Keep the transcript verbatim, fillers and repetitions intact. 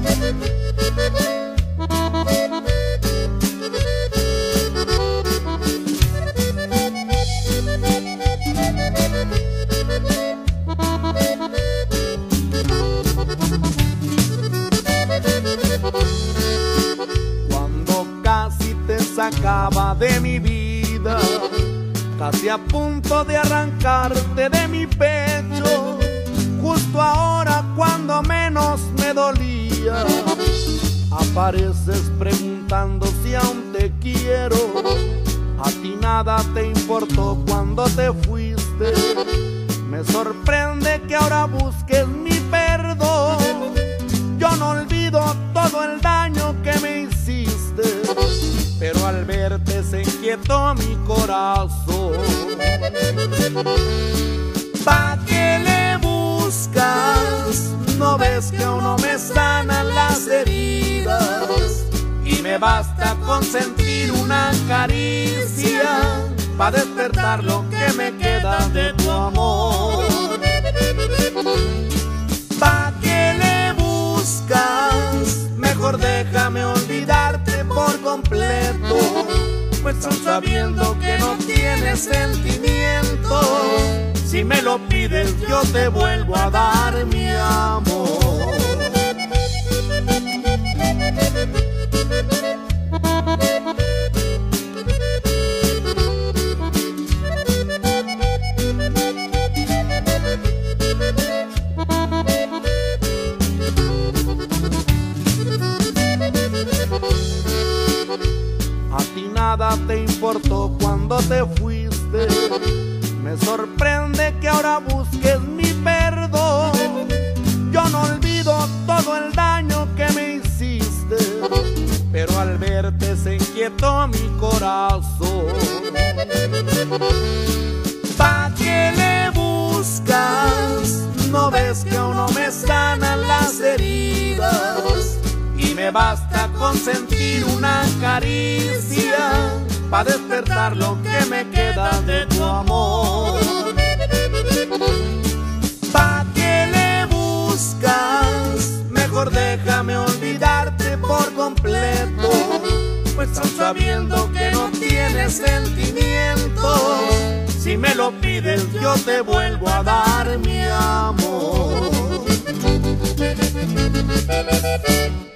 Sacaba de mi vida, casi a punto de arrancarte de mi pecho, justo ahora cuando menos me dolía, apareces preguntando si aún te quiero. A ti nada te importó cuando te fuiste, me sorprende que ahora busques mi perdón. Yo no olvido todo el daño que me hiciste, pero al verte se inquietó mi corazón. ¿Pa' qué le buscas? ¿No ves que aún no me sanan las heridas? Y me basta con sentir una caricia pa' despertar lo que me queda de tu amor. ¿Pa' qué le buscas? Mejor déjame olvidarte por completo, pues aún sabiendo que no tienes sentimiento, si me lo pides yo te vuelvo a dar mi amor. Nada te importó cuando te fuiste, me sorprende que ahora busques mi perdón. Yo no olvido todo el daño que me hiciste, pero al verte se inquietó mi corazón. ¿Pa' qué le buscas? ¿No ves que aún no me sanan las heridas? Y me basta con sentir una caricia pa' despertar lo que me queda de tu amor. ¿Pa' qué le buscas? Mejor déjame olvidarte por completo, pues aún sabiendo que no tienes sentimiento, si me lo pides yo te vuelvo a dar mi amor.